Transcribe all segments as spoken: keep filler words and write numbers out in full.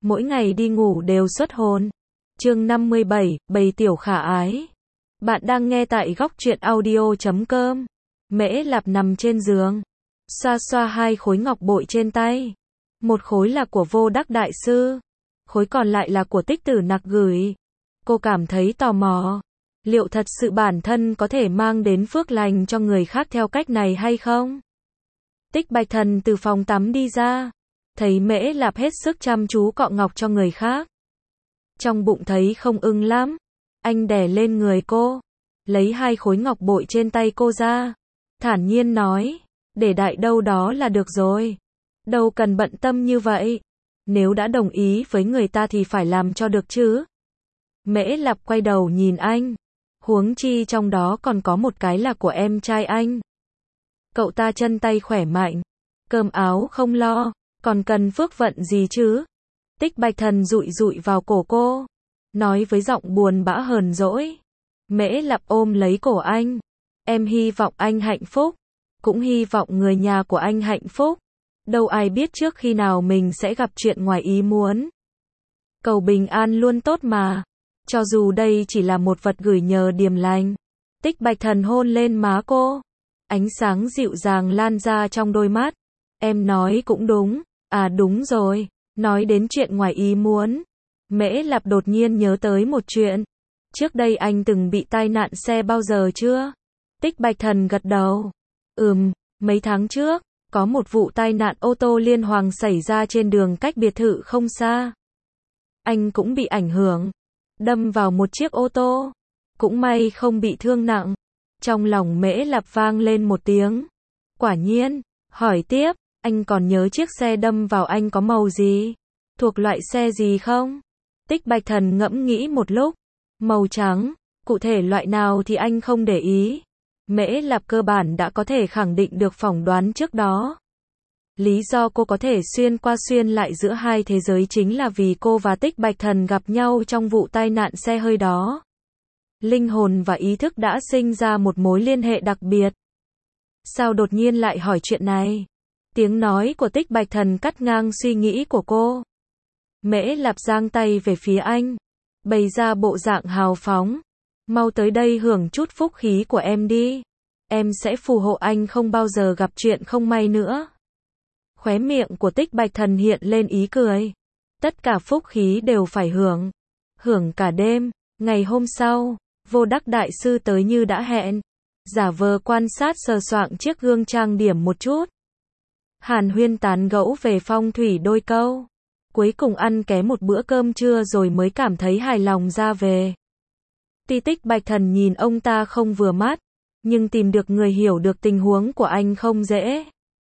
mỗi ngày đi ngủ đều xuất hồn. Chương năm mươi bảy, bầy tiểu khả ái. Bạn đang nghe tại góc truyện audio chấm com. Mễ Lạp nằm trên giường, xoa xoa hai khối ngọc bội trên tay. Một khối là của Vô Đắc Đại Sư, khối còn lại là của Tích Tử Nặc gửi. Cô cảm thấy tò mò, liệu thật sự bản thân có thể mang đến phước lành cho người khác theo cách này hay không? Tích Bạch Thần từ phòng tắm đi ra, thấy Mễ Lạp hết sức chăm chú cọ ngọc cho người khác. Trong bụng thấy không ưng lắm, anh đè lên người cô, lấy hai khối ngọc bội trên tay cô ra, thản nhiên nói, để đại đâu đó là được rồi, đâu cần bận tâm như vậy, nếu đã đồng ý với người ta thì phải làm cho được chứ. Mễ Lạp quay đầu nhìn anh, huống chi trong đó còn có một cái là của em trai anh. Cậu ta chân tay khỏe mạnh, cơm áo không lo, còn cần phước vận gì chứ? Tích Bạch Thần dụi dụi vào cổ cô, nói với giọng buồn bã hờn dỗi. Mễ Lạp ôm lấy cổ anh, em hy vọng anh hạnh phúc, cũng hy vọng người nhà của anh hạnh phúc. Đâu ai biết trước khi nào mình sẽ gặp chuyện ngoài ý muốn. Cầu bình an luôn tốt mà, cho dù đây chỉ là một vật gửi nhờ điềm lành. Tích Bạch Thần hôn lên má cô, ánh sáng dịu dàng lan ra trong đôi mắt. Em nói cũng đúng, à đúng rồi, nói đến chuyện ngoài ý muốn. Mễ Lạp đột nhiên nhớ tới một chuyện. Trước đây anh từng bị tai nạn xe bao giờ chưa? Tích Bạch Thần gật đầu. Ừm, mấy tháng trước, có một vụ tai nạn ô tô liên hoàn xảy ra trên đường cách biệt thự không xa. Anh cũng bị ảnh hưởng, đâm vào một chiếc ô tô. Cũng may không bị thương nặng. Trong lòng Mễ Lạp vang lên một tiếng. Quả nhiên, hỏi tiếp, anh còn nhớ chiếc xe đâm vào anh có màu gì? Thuộc loại xe gì không? Tích Bạch Thần ngẫm nghĩ một lúc. Màu trắng, cụ thể loại nào thì anh không để ý. Mễ Lạp cơ bản đã có thể khẳng định được phỏng đoán trước đó. Lý do cô có thể xuyên qua xuyên lại giữa hai thế giới chính là vì cô và Tích Bạch Thần gặp nhau trong vụ tai nạn xe hơi đó. Linh hồn và ý thức đã sinh ra một mối liên hệ đặc biệt. Sao đột nhiên lại hỏi chuyện này? Tiếng nói của Tích Bạch Thần cắt ngang suy nghĩ của cô. Mễ Lạp giang tay về phía anh, bày ra bộ dạng hào phóng. Mau tới đây hưởng chút phúc khí của em đi. Em sẽ phù hộ anh không bao giờ gặp chuyện không may nữa. Khóe miệng của Tích Bạch Thần hiện lên ý cười. Tất cả phúc khí đều phải hưởng. Hưởng cả đêm. Ngày hôm sau, Vô Đắc Đại Sư tới như đã hẹn. Giả vờ quan sát sờ soạng chiếc gương trang điểm một chút. Hàn huyên tán gẫu về phong thủy đôi câu. Cuối cùng ăn ké một bữa cơm trưa rồi mới cảm thấy hài lòng ra về. Tuy Tích Bạch Thần nhìn ông ta không vừa mắt, nhưng tìm được người hiểu được tình huống của anh không dễ.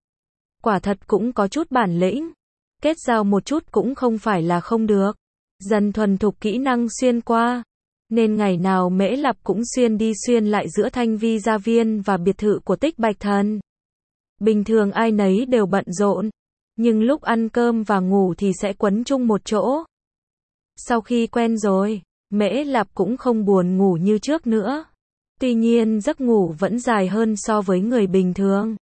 Quả thật cũng có chút bản lĩnh. Kết giao một chút cũng không phải là không được. Dần thuần thục kỹ năng xuyên qua. Nên ngày nào Mễ Lạp cũng xuyên đi xuyên lại giữa Thanh Vi Gia Viên và biệt thự của Tích Bạch Thần. Bình thường ai nấy đều bận rộn, nhưng lúc ăn cơm và ngủ thì sẽ quấn chung một chỗ. Sau khi quen rồi, Mễ Lạp cũng không buồn ngủ như trước nữa. Tuy nhiên giấc ngủ vẫn dài hơn so với người bình thường.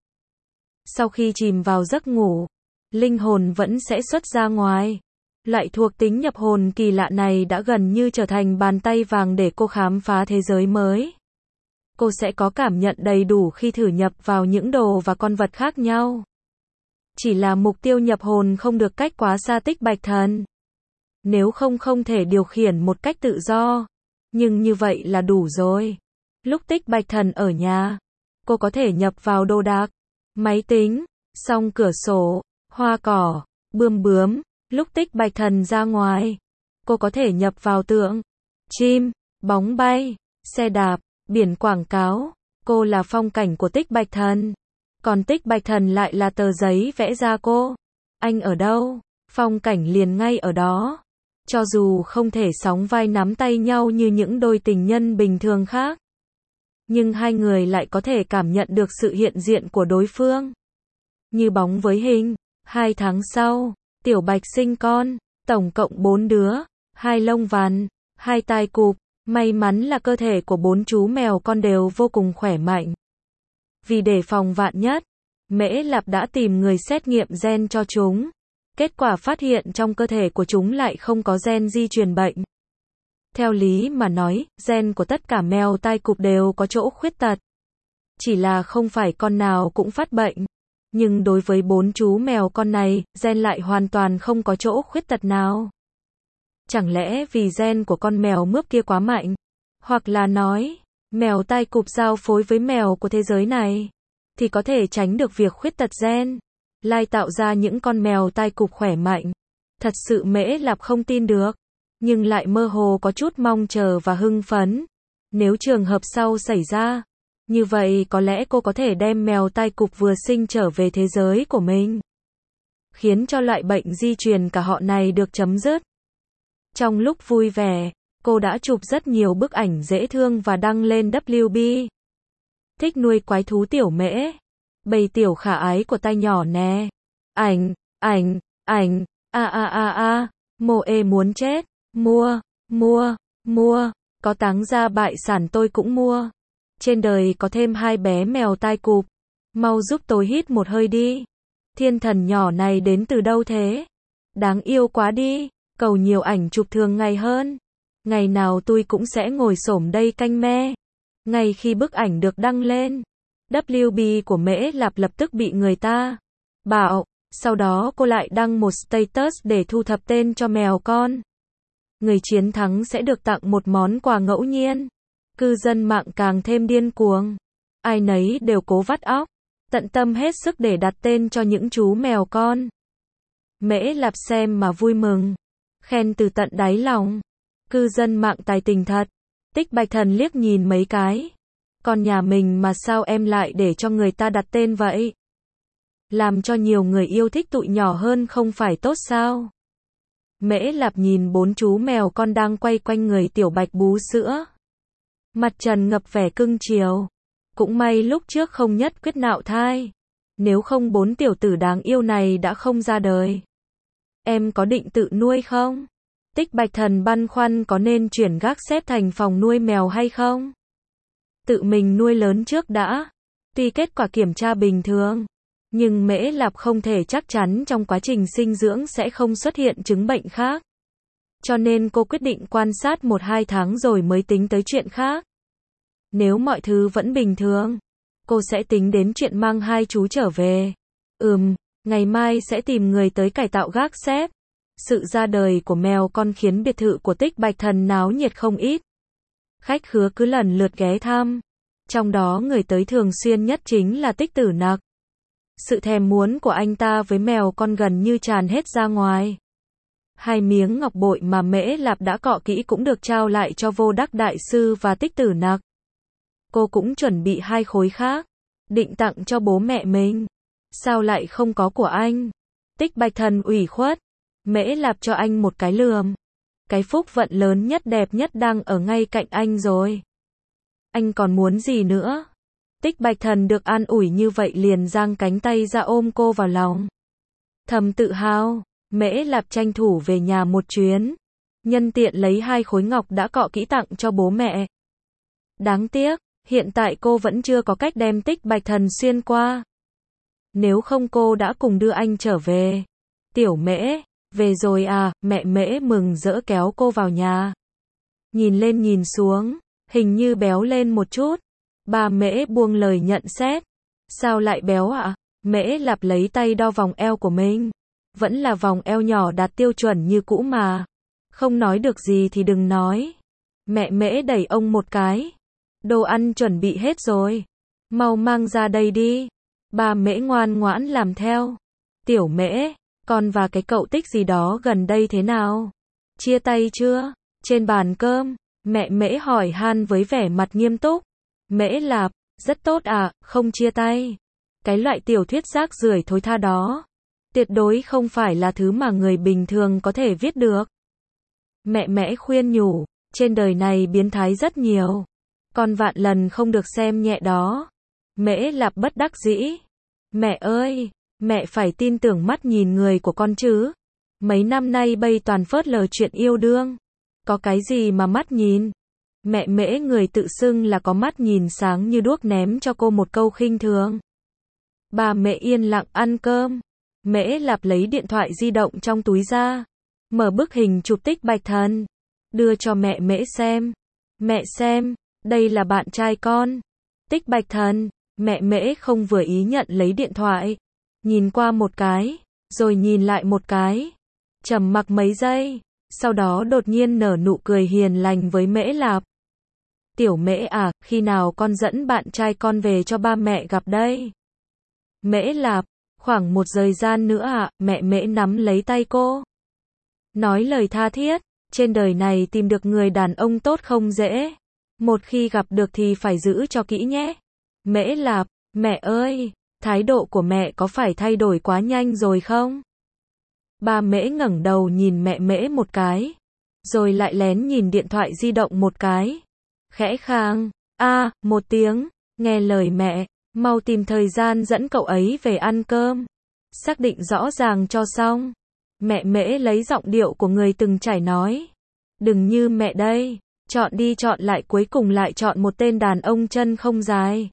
Sau khi chìm vào giấc ngủ, linh hồn vẫn sẽ xuất ra ngoài. Loại thuộc tính nhập hồn kỳ lạ này đã gần như trở thành bàn tay vàng để cô khám phá thế giới mới. Cô sẽ có cảm nhận đầy đủ khi thử nhập vào những đồ và con vật khác nhau. Chỉ là mục tiêu nhập hồn không được cách quá xa Tích Bạch Thần. Nếu không không thể điều khiển một cách tự do. Nhưng như vậy là đủ rồi. Lúc Tích Bạch Thần ở nhà, cô có thể nhập vào đồ đạc, máy tính, song cửa sổ, hoa cỏ, bươm bướm. Lúc Tích Bạch Thần ra ngoài, cô có thể nhập vào tượng, chim, bóng bay, xe đạp, biển quảng cáo. Cô là phong cảnh của Tích Bạch Thần. Còn Tích Bạch Thần lại là tờ giấy vẽ ra cô. Anh ở đâu, phong cảnh liền ngay ở đó. Cho dù không thể sóng vai nắm tay nhau như những đôi tình nhân bình thường khác, nhưng hai người lại có thể cảm nhận được sự hiện diện của đối phương. Như bóng với hình. Hai tháng sau, Tiểu Bạch sinh con, tổng cộng bốn đứa, hai lông vằn, hai tai cụp. May mắn là cơ thể của bốn chú mèo con đều vô cùng khỏe mạnh. Vì đề phòng vạn nhất, Mễ Lạp đã tìm người xét nghiệm gen cho chúng. Kết quả phát hiện trong cơ thể của chúng lại không có gen di truyền bệnh. Theo lý mà nói, gen của tất cả mèo tai cụp đều có chỗ khuyết tật. Chỉ là không phải con nào cũng phát bệnh. Nhưng đối với bốn chú mèo con này, gen lại hoàn toàn không có chỗ khuyết tật nào. Chẳng lẽ vì gen của con mèo mướp kia quá mạnh? Hoặc là nói, mèo tai cụp giao phối với mèo của thế giới này, thì có thể tránh được việc khuyết tật gen, lai tạo ra những con mèo tai cụp khỏe mạnh. Thật sự Mễ Lạp không tin được, nhưng lại mơ hồ có chút mong chờ và hưng phấn. Nếu trường hợp sau xảy ra, như vậy có lẽ cô có thể đem mèo tai cụp vừa sinh trở về thế giới của mình, khiến cho loại bệnh di truyền cả họ này được chấm dứt. Trong lúc vui vẻ, cô đã chụp rất nhiều bức ảnh dễ thương và đăng lên W B. Thích nuôi quái thú tiểu Mễ. Bầy tiểu khả ái của tai nhỏ nè. Ảnh, ảnh, ảnh, a a a a, mô ê muốn chết. Mua, mua, mua, có táng ra bại sản tôi cũng mua. Trên đời có thêm hai bé mèo tai cụp. Mau giúp tôi hít một hơi đi. Thiên thần nhỏ này đến từ đâu thế? Đáng yêu quá đi. Cầu nhiều ảnh chụp thường ngày hơn. Ngày nào tôi cũng sẽ ngồi xổm đây canh me. Ngay khi bức ảnh được đăng lên, W B của Mễ Lạp lập tức bị người ta bảo. Sau đó cô lại đăng một status để thu thập tên cho mèo con. Người chiến thắng sẽ được tặng một món quà ngẫu nhiên. Cư dân mạng càng thêm điên cuồng. Ai nấy đều cố vắt óc, tận tâm hết sức để đặt tên cho những chú mèo con. Mễ Lạp xem mà vui mừng, khen từ tận đáy lòng. Cư dân mạng tài tình thật. Tích Bạch Thần liếc nhìn mấy cái. Con nhà mình mà sao em lại để cho người ta đặt tên vậy? Làm cho nhiều người yêu thích tụi nhỏ hơn không phải tốt sao? Mễ Lạp nhìn bốn chú mèo con đang quay quanh người tiểu Bạch bú sữa. Mặt trần ngập vẻ cưng chiều. Cũng may lúc trước không nhất quyết nạo thai. Nếu không bốn tiểu tử đáng yêu này đã không ra đời. Em có định tự nuôi không? Tích Bạch Thần băn khoăn có nên chuyển gác xếp thành phòng nuôi mèo hay không? Tự mình nuôi lớn trước đã. Tuy kết quả kiểm tra bình thường, nhưng Mễ Lạp không thể chắc chắn trong quá trình sinh dưỡng sẽ không xuất hiện chứng bệnh khác. Cho nên cô quyết định quan sát một hai tháng rồi mới tính tới chuyện khác. Nếu mọi thứ vẫn bình thường, cô sẽ tính đến chuyện mang hai chú trở về. Ừm, ngày mai sẽ tìm người tới cải tạo gác xếp. Sự ra đời của mèo con khiến biệt thự của Tích Bạch Thần náo nhiệt không ít. Khách khứa cứ lần lượt ghé thăm. Trong đó người tới thường xuyên nhất chính là Tích Tử Nặc. Sự thèm muốn của anh ta với mèo con gần như tràn hết ra ngoài. Hai miếng ngọc bội mà Mễ Lạp đã cọ kỹ cũng được trao lại cho Vô Đắc Đại Sư và Tích Tử Nặc. Cô cũng chuẩn bị hai khối khác, định tặng cho bố mẹ mình. Sao lại không có của anh? Tích Bạch Thần ủy khuất. Mễ Lạp cho anh một cái lườm. Cái phúc vận lớn nhất đẹp nhất đang ở ngay cạnh anh rồi. Anh còn muốn gì nữa? Tích Bạch Thần được an ủi như vậy liền giang cánh tay ra ôm cô vào lòng. Thầm tự hào, Mễ Lạp tranh thủ về nhà một chuyến. Nhân tiện lấy hai khối ngọc đã cọ kỹ tặng cho bố mẹ. Đáng tiếc, hiện tại cô vẫn chưa có cách đem Tích Bạch Thần xuyên qua. Nếu không cô đã cùng đưa anh trở về. Tiểu Mễ, về rồi à? Mẹ Mễ mừng rỡ kéo cô vào nhà. Nhìn lên nhìn xuống, hình như béo lên một chút. Bà Mễ buông lời nhận xét. Sao lại béo ạ? À? Mễ Lạp lấy tay đo vòng eo của mình. Vẫn là vòng eo nhỏ đạt tiêu chuẩn như cũ mà. Không nói được gì thì đừng nói. Mẹ Mễ đẩy ông một cái. Đồ ăn chuẩn bị hết rồi. Mau mang ra đây đi. Bà Mễ ngoan ngoãn làm theo. Tiểu Mễ, con và cái cậu Tích gì đó gần đây thế nào? Chia tay chưa? Trên bàn cơm, mẹ Mễ hỏi han với vẻ mặt nghiêm túc. Mễ Lạp, rất tốt à, không chia tay. Cái loại tiểu thuyết rác rưởi thối tha đó, tuyệt đối không phải là thứ mà người bình thường có thể viết được. Mẹ Mễ khuyên nhủ, trên đời này biến thái rất nhiều. Con vạn lần không được xem nhẹ đó. Mễ Lạp bất đắc dĩ. Mẹ ơi, mẹ phải tin tưởng mắt nhìn người của con chứ. Mấy năm nay bây toàn phớt lờ chuyện yêu đương. Có cái gì mà mắt nhìn. Mẹ Mễ người tự xưng là có mắt nhìn sáng như đuốc ném cho cô một câu khinh thường. Bà Mễ yên lặng ăn cơm. Mễ Lạp lấy điện thoại di động trong túi ra, mở bức hình chụp Tích Bạch Thần, đưa cho mẹ Mễ xem. Mẹ xem, đây là bạn trai con. Tích Bạch Thần. Mẹ Mễ không vừa ý nhận lấy điện thoại, nhìn qua một cái, rồi nhìn lại một cái, trầm mặc mấy giây, sau đó đột nhiên nở nụ cười hiền lành với Mễ Lạp. Tiểu Mễ à, khi nào con dẫn bạn trai con về cho ba mẹ gặp đây? Mễ Lạp, khoảng một thời gian nữa ạ. Mẹ Mễ nắm lấy tay cô, nói lời tha thiết, trên đời này tìm được người đàn ông tốt không dễ, một khi gặp được thì phải giữ cho kỹ nhé. Mễ Lạp, mẹ ơi, thái độ của mẹ có phải thay đổi quá nhanh rồi không? Ba Mễ ngẩng đầu nhìn mẹ Mễ một cái, rồi lại lén nhìn điện thoại di động một cái, khẽ khàng, a, một tiếng, nghe lời mẹ, mau tìm thời gian dẫn cậu ấy về ăn cơm, xác định rõ ràng cho xong. Mẹ Mễ lấy giọng điệu của người từng trải nói, đừng như mẹ đây, chọn đi chọn lại cuối cùng lại chọn một tên đàn ông chân không dài,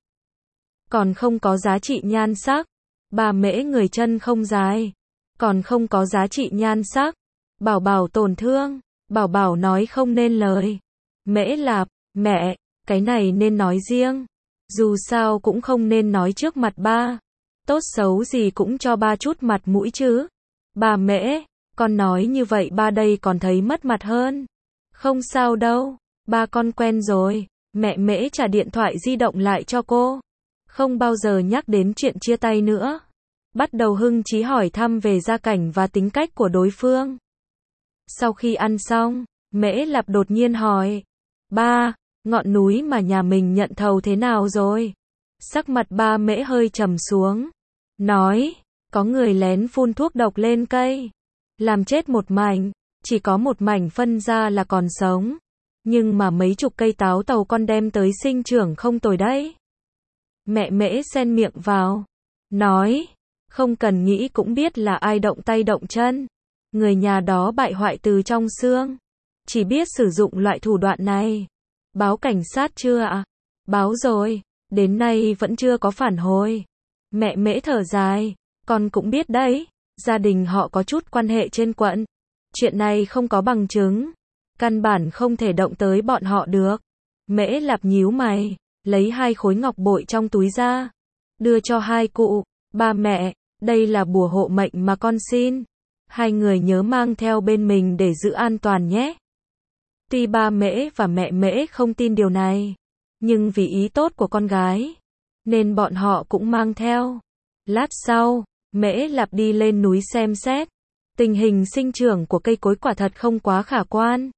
còn không có giá trị nhan sắc. Bà Mễ người chân không dài, còn không có giá trị nhan sắc. Bảo Bảo tổn thương, Bảo Bảo nói không nên lời. Mễ Lạp, mẹ, cái này nên nói riêng, dù sao cũng không nên nói trước mặt ba, tốt xấu gì cũng cho ba chút mặt mũi chứ. Bà Mễ, con nói như vậy ba đây còn thấy mất mặt hơn. Không sao đâu, ba con quen rồi. Mẹ Mễ trả điện thoại di động lại cho cô, không bao giờ nhắc đến chuyện chia tay nữa, bắt đầu hưng trí hỏi thăm về gia cảnh và tính cách của đối phương. Sau khi ăn xong, Mễ Lạp đột nhiên hỏi, ba, ngọn núi mà nhà mình nhận thầu thế nào rồi? Sắc mặt ba Mễ hơi trầm xuống, nói, có người lén phun thuốc độc lên cây, làm chết một mảnh, chỉ có một mảnh phân ra là còn sống, nhưng mà mấy chục cây táo tàu con đem tới sinh trưởng không tồi đấy. Mẹ Mễ xen miệng vào, nói, không cần nghĩ cũng biết là ai động tay động chân, người nhà đó bại hoại từ trong xương, chỉ biết sử dụng loại thủ đoạn này. Báo cảnh sát chưa ạ? Báo rồi, đến nay vẫn chưa có phản hồi. Mẹ Mễ thở dài, con cũng biết đấy, gia đình họ có chút quan hệ trên quận, chuyện này không có bằng chứng, căn bản không thể động tới bọn họ được. Mễ Lạp nhíu mày, lấy hai khối ngọc bội trong túi ra, đưa cho hai cụ. Ba mẹ, đây là bùa hộ mệnh mà con xin, hai người nhớ mang theo bên mình để giữ an toàn nhé. Tuy ba Mễ và mẹ Mễ không tin điều này, nhưng vì ý tốt của con gái, nên bọn họ cũng mang theo. Lát sau, Mễ Lạp đi lên núi xem xét, tình hình sinh trưởng của cây cối quả thật không quá khả quan.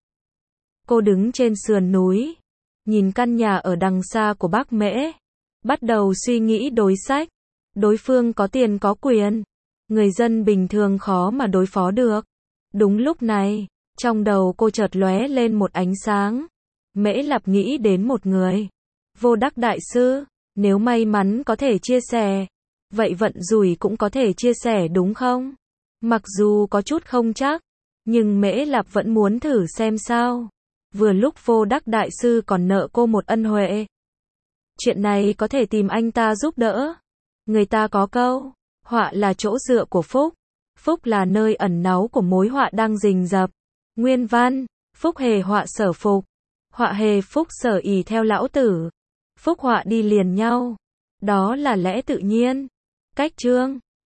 Cô đứng trên sườn núi, nhìn căn nhà ở đằng xa của bác Mễ, bắt đầu suy nghĩ đối sách. Đối phương có tiền có quyền, người dân bình thường khó mà đối phó được. Đúng lúc này, trong đầu cô chợt lóe lên một ánh sáng. Mễ Lạp nghĩ đến một người, Vô Đắc Đại Sư, nếu may mắn có thể chia sẻ, vậy vận rủi cũng có thể chia sẻ đúng không? Mặc dù có chút không chắc, nhưng Mễ Lạp vẫn muốn thử xem sao. Vừa lúc Vô Đắc Đại Sư còn nợ cô một ân huệ. Chuyện này có thể tìm anh ta giúp đỡ. Người ta có câu, họa là chỗ dựa của phúc, phúc là nơi ẩn náu của mối họa đang rình rập. Nguyên văn, phúc hề họa sở phục, họa hề phúc sở ỷ theo lão tử. Phúc họa đi liền nhau, đó là lẽ tự nhiên. Cách chương